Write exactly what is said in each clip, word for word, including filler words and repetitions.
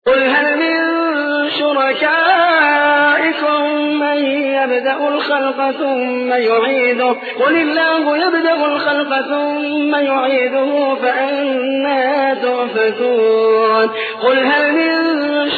قل هل من شركائكم من يبدأ الخلق ثم يعيده قل الله يبدأ الخلق ثم يعيده فأنى تؤفكون قل هل من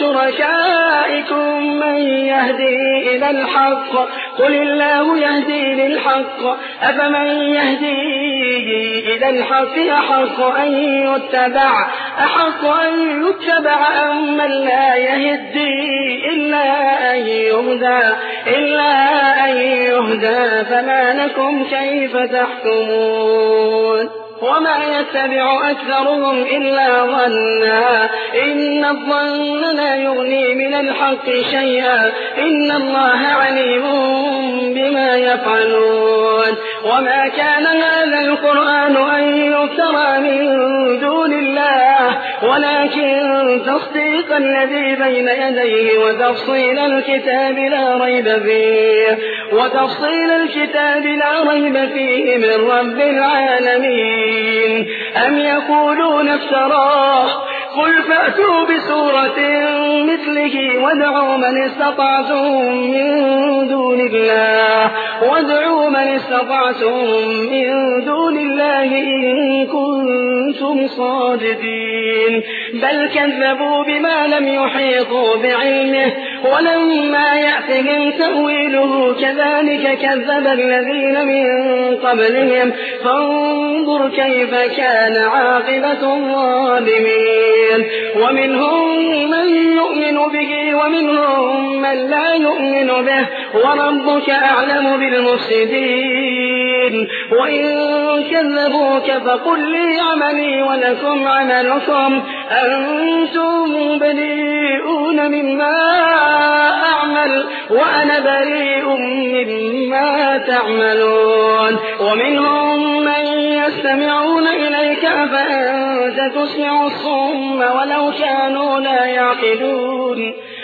شركائكم من يهدي إلى الحق قل الله يهدي للحق أفمن يهدي إلى الحق أحق أن يتبع أحق أن يتبع أم من لا يهدي إلا أن يهدى إلا أن يهدى فما لكم كيف تحكمون وما يتبع أكثرهم إلا ظنا إن الظن لا يغني من الحق شيئا إن الله عليم بما يفعلون وما كان هذا القرآن أن يفترى من دون الله ولكن تصديق الذي بين يديه وتفصيل الكتاب لا ريب فيه وتفصيل الكتاب لا ريب فيه من رب العالمين أم يقولون افتراه قل فأتوا بسورة مثله وادعوا من استطعتم من دون الله وادعوا من استطعتم من دون الله إن كنتم صادقين بل كذبوا بما لم يحيطوا بعلمه ولما يأتهم تأويله كذلك كذب الذين من قبلهم فانظر كيف كان عاقبة الظالمين ومنهم من يؤمن به ومنهم من لا يؤمن به وربك أعلم بالمفسدين وإن كذبوك فقل لي عملي ولكم عملكم أنتم بريئون مما أعمل وأنا بريء مما تعملون ومنهم من يستمعون إليك فأنت تسمع الصم ولو كانوا لا يعقلون